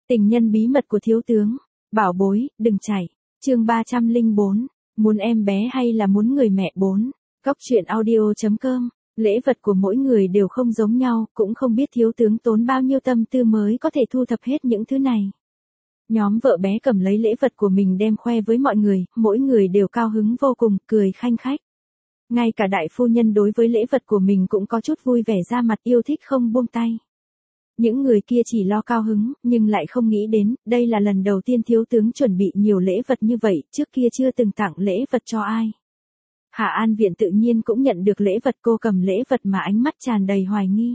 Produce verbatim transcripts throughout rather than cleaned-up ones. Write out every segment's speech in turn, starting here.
Tình nhân bí mật của thiếu tướng. Bảo bối, đừng chạy. Chương ba trăm lẻ bốn. Muốn em bé hay là muốn người mẹ bốn. Góc truyện audio chấm com. Lễ vật của mỗi người đều không giống nhau, cũng không biết thiếu tướng tốn bao nhiêu tâm tư mới có thể thu thập hết những thứ này. Nhóm vợ bé cầm lấy lễ vật của mình đem khoe với mọi người, mỗi người đều cao hứng vô cùng, cười khanh khách. Ngay cả đại phu nhân đối với lễ vật của mình cũng có chút vui vẻ ra mặt, yêu thích không buông tay. Những người kia chỉ lo cao hứng, nhưng lại không nghĩ đến, đây là lần đầu tiên thiếu tướng chuẩn bị nhiều lễ vật như vậy, trước kia chưa từng tặng lễ vật cho ai. Hạ An Viện tự nhiên cũng nhận được lễ vật, cô cầm lễ vật mà ánh mắt tràn đầy hoài nghi.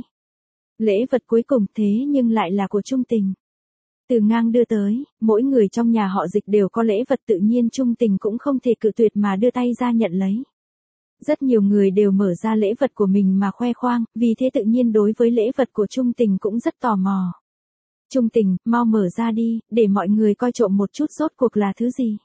Lễ vật cuối cùng thế nhưng lại là của Trung Tình. Từ ngang đưa tới, mỗi người trong nhà họ Dịch đều có lễ vật, tự nhiên Trung Tình cũng không thể cự tuyệt mà đưa tay ra nhận lấy. Rất nhiều người đều mở ra lễ vật của mình mà khoe khoang, vì thế tự nhiên đối với lễ vật của Trung Tình cũng rất tò mò. Trung Tình, mau mở ra đi, để mọi người coi trộm một chút rốt cuộc là thứ gì.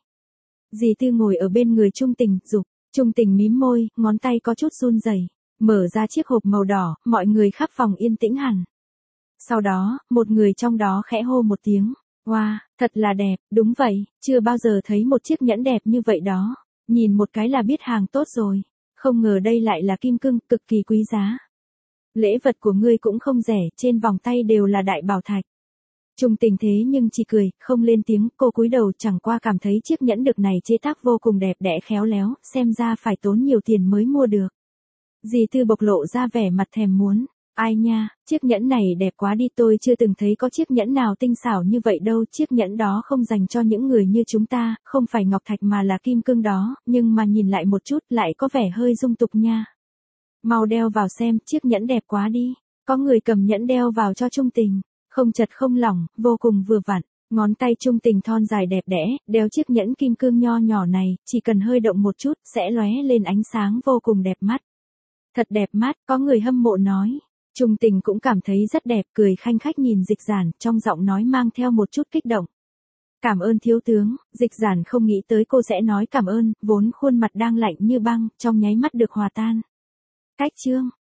Dì Tư ngồi ở bên người Trung Tình, giục. Trung Tình mím môi, ngón tay có chút run rẩy, mở ra chiếc hộp màu đỏ, mọi người khắp phòng yên tĩnh hẳn. Sau đó, một người trong đó khẽ hô một tiếng, wow, thật là đẹp, đúng vậy, chưa bao giờ thấy một chiếc nhẫn đẹp như vậy đó, nhìn một cái là biết hàng tốt rồi, không ngờ đây lại là kim cương, cực kỳ quý giá. Lễ vật của ngươi cũng không rẻ, trên vòng tay đều là đại bảo thạch. Trung Tình thế nhưng chỉ cười, không lên tiếng, cô cúi đầu, chẳng qua cảm thấy chiếc nhẫn được này chế tác vô cùng đẹp đẽ khéo léo, xem ra phải tốn nhiều tiền mới mua được. Dì Tư bộc lộ ra vẻ mặt thèm muốn. Ai nha, chiếc nhẫn này đẹp quá đi, tôi chưa từng thấy có chiếc nhẫn nào tinh xảo như vậy đâu, chiếc nhẫn đó không dành cho những người như chúng ta, không phải ngọc thạch mà là kim cương đó, nhưng mà nhìn lại một chút lại có vẻ hơi dung tục nha. Mau đeo vào xem, chiếc nhẫn đẹp quá đi. Có người cầm nhẫn đeo vào cho Trung Tình, không chật không lỏng, vô cùng vừa vặn. Ngón tay Trung Tình thon dài đẹp đẽ, đeo chiếc nhẫn kim cương nho nhỏ này, chỉ cần hơi động một chút, sẽ lóe lên ánh sáng vô cùng đẹp mắt. Thật đẹp mắt, có người hâm mộ nói. Trung Tình cũng cảm thấy rất đẹp, cười khanh khách nhìn Dịch Giản, trong giọng nói mang theo một chút kích động. Cảm ơn thiếu tướng. Dịch Giản không nghĩ tới cô sẽ nói cảm ơn, vốn khuôn mặt đang lạnh như băng, trong nháy mắt được hòa tan. Cách chương.